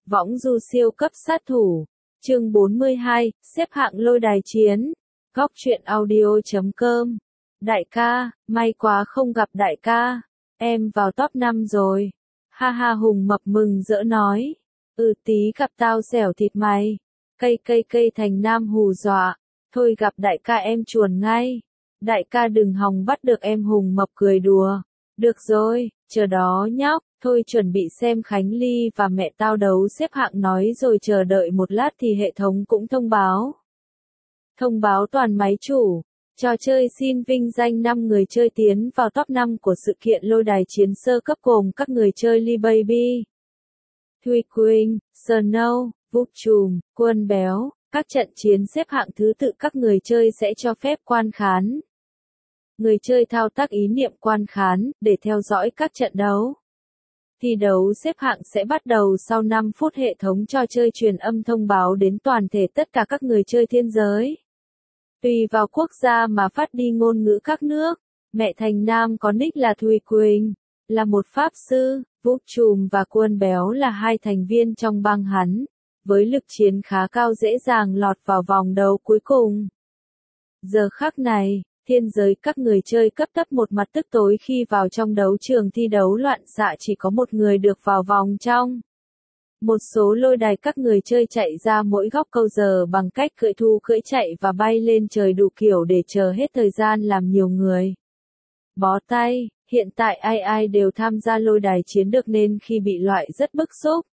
Võng du siêu cấp sát thủ. Chương 42, xếp hạng lôi đài chiến. Góc truyện audio.com. Đại ca, may quá không gặp đại ca. Em vào top 5 rồi. Ha ha, Hùng mập mừng rỡ nói. Tí gặp tao xẻo thịt mày. Cây Thành Nam hù dọa. Thôi gặp đại ca em chuồn ngay. Đại ca đừng hòng bắt được em, Hùng mập cười đùa. Được rồi, chờ đó nhóc. Thôi chuẩn bị xem Khánh Ly và mẹ tao đấu xếp hạng nói rồi chờ đợi một lát thì hệ thống cũng thông báo. Thông báo toàn máy chủ. Trò chơi xin vinh danh 5 người chơi tiến vào top 5 của sự kiện lôi đài chiến sơ cấp gồm các người chơi Lee Baby, Thuy Quỳnh, Snow, Vúc Trùm, Quân Béo. Các trận chiến xếp hạng thứ tự các người chơi sẽ cho phép quan khán. Người chơi thao tác ý niệm quan khán để theo dõi các trận đấu. Thi đấu xếp hạng sẽ bắt đầu sau 5 phút, hệ thống trò chơi truyền âm thông báo đến toàn thể tất cả các người chơi thiên giới. Tùy vào quốc gia mà phát đi ngôn ngữ các nước. Mẹ Thành Nam có nick là Thùy Quỳnh, là một pháp sư, Vúc Trùm và Quân Béo là 2 thành viên trong bang hắn, với lực chiến khá cao dễ dàng lọt vào vòng đấu cuối cùng. Giờ khắc này, thiên giới các người chơi cấp thấp một mặt tức tối khi vào trong đấu trường thi đấu loạn xạ chỉ có một người được vào vòng trong. Một số lôi đài các người chơi chạy ra mỗi góc câu giờ bằng cách cưỡi thú cưỡi chạy và bay lên trời đủ kiểu để chờ hết thời gian làm nhiều người bó tay. Hiện tại ai đều tham gia lôi đài chiến được nên khi bị loại rất bức xúc.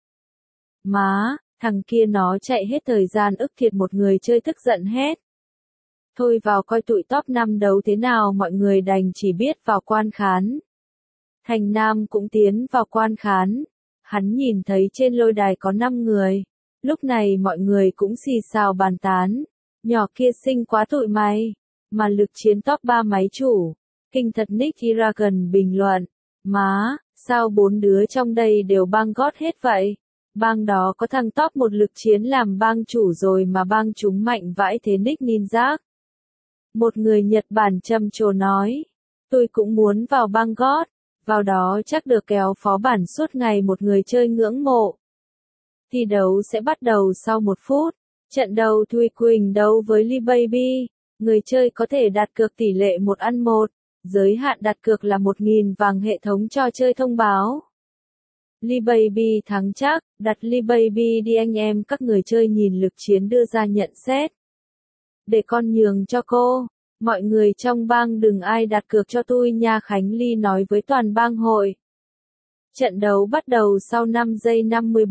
Má, thằng kia nó chạy hết thời gian ức thiệt, một người chơi tức giận hét. Thôi vào coi tụi top 5 đấu thế nào, mọi người đành chỉ biết vào quan khán. Thành Nam cũng tiến vào quan khán. Hắn nhìn thấy trên lôi đài có 5 người. Lúc này mọi người cũng xì xào bàn tán. Nhỏ kia xinh quá tụi mày. Mà lực chiến top 3 máy chủ. Kinh thật, Nick Dragon bình luận. Má, sao 4 đứa trong đây đều bang gót hết vậy? Bang đó có thằng top 1 lực chiến làm bang chủ rồi mà bang chúng mạnh vãi thế Nick Ninja. Một người Nhật Bản trầm trồ nói. Tôi cũng muốn vào bang gót. Vào đó chắc được kéo phó bản suốt ngày, một người chơi ngưỡng mộ. Thi đấu sẽ bắt đầu sau 1 phút. Trận đầu Thuy Quỳnh đấu với Lee Baby. Người chơi có thể đặt cược tỷ lệ 1:1. Giới hạn đặt cược là 1.000 vàng, hệ thống trò chơi thông báo. Lee Baby thắng chắc, đặt Lee Baby đi anh em. Các người chơi nhìn lực chiến đưa ra nhận xét. Để con nhường cho cô. Mọi người trong bang đừng ai đặt cược cho tôi nha, Khánh Ly nói với toàn bang hội. Trận đấu bắt đầu sau 5 giây.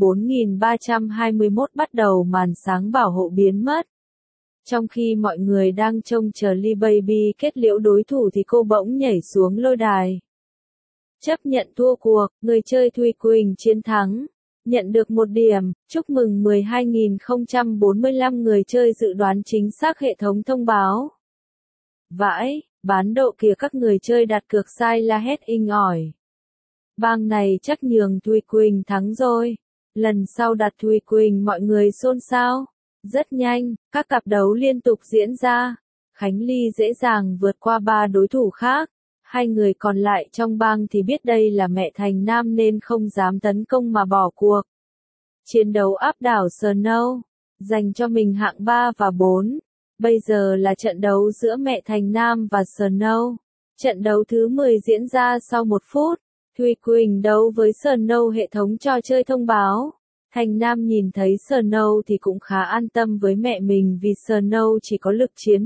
54.321 bắt đầu, màn sáng bảo hộ biến mất. Trong khi mọi người đang trông chờ Lee Baby kết liễu đối thủ thì cô bỗng nhảy xuống lôi đài. Chấp nhận thua cuộc, người chơi Thùy Quỳnh chiến thắng. Nhận được 1 điểm, chúc mừng 12.045 người chơi dự đoán chính xác, hệ thống thông báo. Vãi, bán độ kìa, các người chơi đặt cược sai la hét inh ỏi. Bang này chắc nhường Thùy Quỳnh thắng rồi. Lần sau đặt Thùy Quỳnh mọi người xôn xao. Rất nhanh, các cặp đấu liên tục diễn ra. Khánh Ly dễ dàng vượt qua 3 đối thủ khác. 2 người còn lại trong bang thì biết đây là mẹ Thành Nam nên không dám tấn công mà bỏ cuộc. Chiến đấu áp đảo Snow, dành cho mình hạng 3 và 4. Bây giờ là trận đấu giữa mẹ Thành Nam và Snow. Trận đấu thứ 10 diễn ra sau 1 phút. Thùy Quỳnh đấu với Snow, hệ thống trò chơi thông báo. Thành Nam nhìn thấy Snow thì cũng khá an tâm với mẹ mình vì Snow chỉ có lực chiến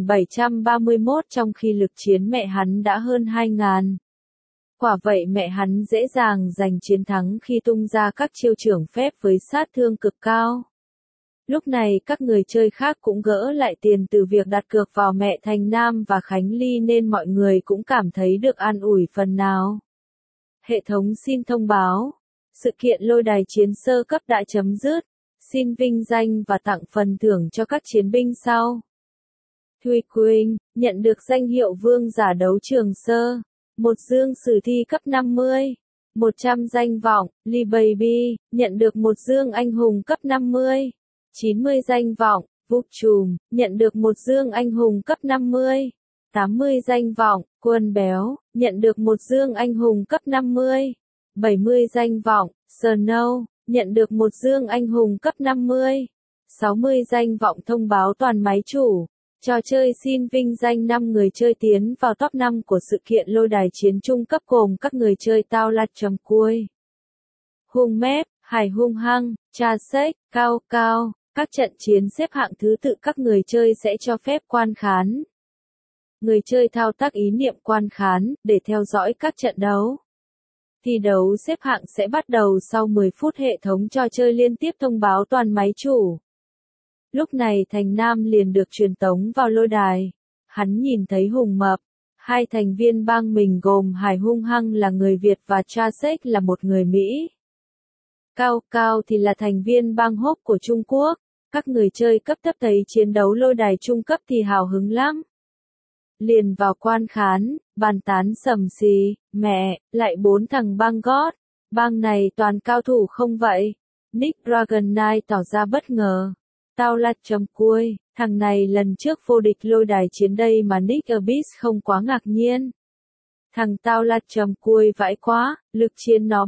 1731 trong khi lực chiến mẹ hắn đã hơn 2000. Quả vậy mẹ hắn dễ dàng giành chiến thắng khi tung ra các chiêu trưởng phép với sát thương cực cao. Lúc này các người chơi khác cũng gỡ lại tiền từ việc đặt cược vào mẹ Thành Nam và Khánh Ly nên mọi người cũng cảm thấy được an ủi phần nào. Hệ thống xin thông báo. Sự kiện lôi đài chiến sơ cấp đã chấm dứt. Xin vinh danh và tặng phần thưởng cho các chiến binh sau. Thùy Quỳnh, nhận được danh hiệu vương giả đấu trường sơ. 1 dương sử thi cấp 50. 100 danh vọng. Lee Baby, nhận được 1 dương anh hùng cấp 50. 90 danh vọng. Vúc Trùm, nhận được 1 dương anh hùng cấp 50. 80 danh vọng. Quân Béo, nhận được 1 dương anh hùng cấp 50. 70 danh vọng. Snow, Nhận được một dương anh hùng cấp 50, 60 danh vọng thông báo toàn máy chủ. Trò chơi xin vinh danh 5 người chơi tiến vào top 5 của sự kiện lôi đài chiến trung cấp gồm các người chơi Tao Lạt Trầm Cuôi, Hung Mép, Hải Hung Hăng, Cha Sách, Cao Cao. Các trận chiến xếp hạng thứ tự các người chơi sẽ cho phép quan khán. Người chơi thao tác ý niệm quan khán để theo dõi các trận đấu. Thi đấu xếp hạng sẽ bắt đầu sau 10 phút hệ thống trò chơi liên tiếp thông báo toàn máy chủ. Lúc này Thành Nam liền được truyền tống vào lôi đài. Hắn nhìn thấy Hùng Mập, hai thành viên bang mình gồm Hải Hung Hăng là người Việt và Cha Sách là một người Mỹ. Cao Cao thì là thành viên bang Hốp của Trung Quốc. Các người chơi cấp thấp thấy chiến đấu lôi đài trung cấp thì hào hứng lắm. Liền vào quan khán, bàn tán sầm xì, mẹ, lại 4 thằng bang gót. Bang này toàn cao thủ không vậy? Nick Dragon Knight tỏ ra bất ngờ. Tao Lạt Trầm Cuôi, thằng này lần trước vô địch lôi đài chiến đây mà Nick Abyss không quá ngạc nhiên. Thằng Tao Lạt Trầm Cuôi vãi quá, lực chiến nó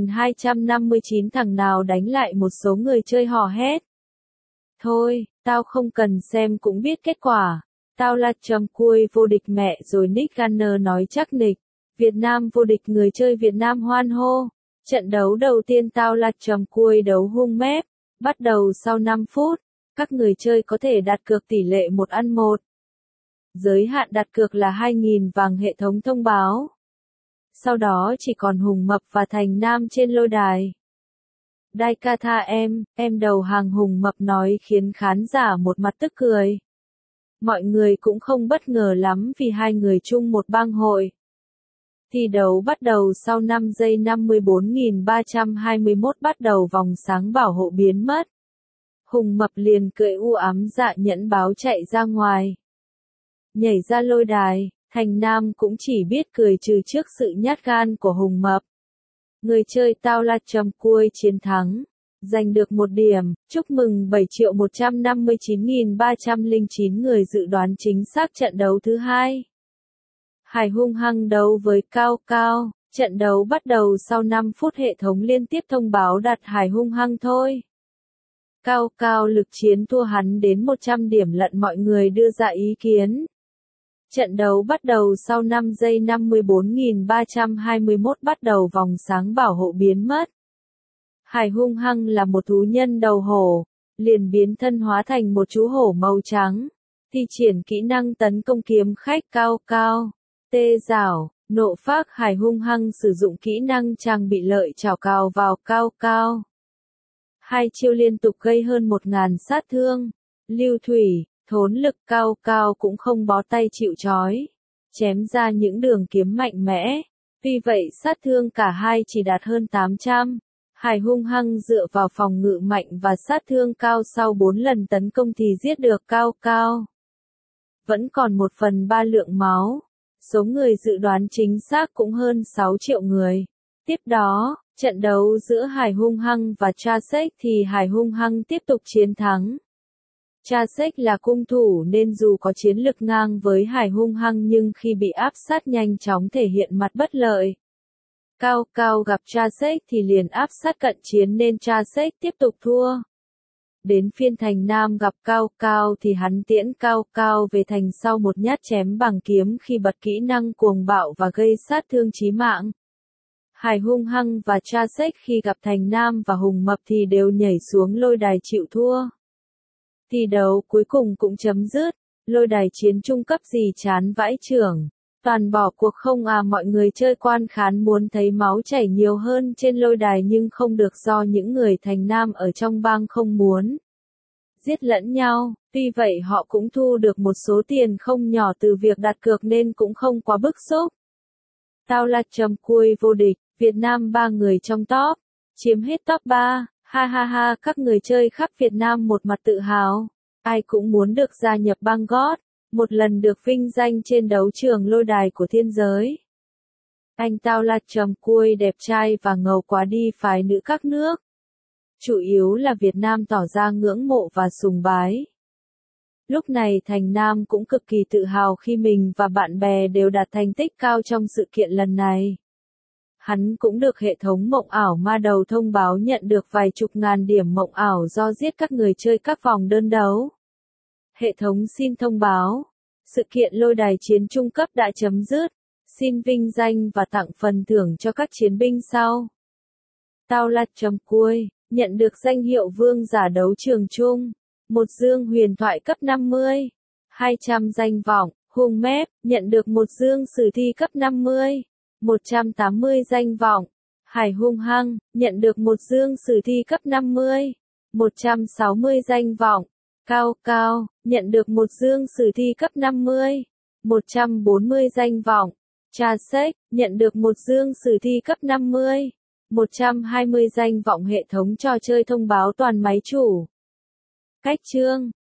3259 thằng nào đánh lại một số người chơi hò hét. Thôi, tao không cần xem cũng biết kết quả. Tao Lạt Trầm Cuôi vô địch mẹ rồi Nick Gunner nói chắc nịch. Việt Nam vô địch người chơi Việt Nam hoan hô. Trận đấu đầu tiên Tao Lạt Trầm Cuôi đấu Hung Mép. Bắt đầu sau 5 phút. Các người chơi có thể đặt cược tỷ lệ 1-1. Giới hạn đặt cược là 2.000 vàng hệ thống thông báo. Sau đó chỉ còn Hùng Mập và Thành Nam trên lôi đài. Đai ca tha em đầu hàng Hùng Mập nói khiến khán giả một mặt tức cười. Mọi người cũng không bất ngờ lắm vì hai người chung một bang hội. Thi đấu bắt đầu sau 5 giây 54.321 bắt đầu vòng sáng bảo hộ biến mất. Hùng Mập liền cười u ám dạ nhẫn báo chạy ra ngoài. Nhảy ra lôi đài, Thành Nam cũng chỉ biết cười trừ trước sự nhát gan của Hùng Mập. Người chơi Tao Lạt Trầm Cuôi chiến thắng, giành được 1 điểm, chúc mừng 7.159.309 người dự đoán chính xác trận đấu thứ hai. Hải Hung Hăng đấu với Cao Cao, trận đấu bắt đầu sau 5 phút hệ thống liên tiếp thông báo đặt Hải Hung Hăng thôi. Cao Cao lực chiến thua hắn đến 100 điểm lận mọi người đưa ra ý kiến. Trận đấu bắt đầu sau 5 giây 54.321 bắt đầu vòng sáng bảo hộ biến mất. Hải Hung Hăng là một thú nhân đầu hổ, liền biến thân hóa thành một chú hổ màu trắng. Thi triển kỹ năng tấn công kiếm khách Cao Cao. Tê rảo, nộ phác Hải Hung Hăng sử dụng kỹ năng trang bị lợi chảo cào vào Cao Cao. Hai chiêu liên tục gây hơn 1.000 sát thương. Lưu thủy, thốn lực Cao Cao cũng không bó tay chịu trói. Chém ra những đường kiếm mạnh mẽ. Vì vậy sát thương cả hai chỉ đạt hơn 800. Hải Hung Hăng dựa vào phòng ngự mạnh và sát thương cao sau 4 lần tấn công thì giết được Cao Cao. Vẫn còn 1/3 lượng máu. Số người dự đoán chính xác cũng hơn 6 triệu người. Tiếp đó, trận đấu giữa Hải Hung Hăng và Cha Sách thì Hải Hung Hăng tiếp tục chiến thắng. Cha Sách là cung thủ nên dù có chiến lực ngang với Hải Hung Hăng nhưng khi bị áp sát nhanh chóng thể hiện mặt bất lợi. Cao Cao gặp Cha Sách thì liền áp sát cận chiến nên Cha Sách tiếp tục thua. Đến phiên Thành Nam gặp Cao Cao thì hắn tiễn Cao Cao về thành sau một nhát chém bằng kiếm khi bật kỹ năng cuồng bạo và gây sát thương chí mạng. Hải Hung Hăng và Cha Sách khi gặp Thành Nam và Hùng Mập thì đều nhảy xuống lôi đài chịu thua. Thi đấu cuối cùng cũng chấm dứt, lôi đài chiến trung cấp gì chán vãi chưởng. Toàn bỏ cuộc không à, mọi người chơi quan khán muốn thấy máu chảy nhiều hơn trên lôi đài nhưng không được do những người Thành Nam ở trong bang không muốn giết lẫn nhau, tuy vậy họ cũng thu được một số tiền không nhỏ từ việc đặt cược nên cũng không quá bức xúc. Tao Lạt Trầm Cuôi vô địch, Việt Nam 3 người trong top, chiếm hết top 3, ha ha ha, các người chơi khắp Việt Nam một mặt tự hào, ai cũng muốn được gia nhập bang gót, một lần được vinh danh trên đấu trường lôi đài của thiên giới. Anh Tao Lạt Trầm Cuôi đẹp trai và ngầu quá đi phái nữ các nước. Chủ yếu là Việt Nam tỏ ra ngưỡng mộ và sùng bái. Lúc này Thành Nam cũng cực kỳ tự hào khi mình và bạn bè đều đạt thành tích cao trong sự kiện lần này. Hắn cũng được hệ thống mộng ảo ma đầu thông báo nhận được vài chục ngàn điểm mộng ảo do giết các người chơi các vòng đơn đấu. Hệ thống xin thông báo, sự kiện lôi đài chiến trung cấp đã chấm dứt, xin vinh danh và tặng phần thưởng cho các chiến binh sau. Tao là chấm cuối, nhận được danh hiệu vương giả đấu trường chung, một dương huyền thoại cấp 50, 200 danh vọng, hung mép, nhận được một dương sử thi cấp 50, 180 danh vọng, hải hung hăng, nhận được một dương sử thi cấp 50, 160 danh vọng, cao cao, nhận được một dương sử thi cấp 50, 140 danh vọng, trà sách, nhận được một dương sử thi cấp 50, 120 danh vọng. Hệ thống trò chơi thông báo toàn máy chủ. Cách chương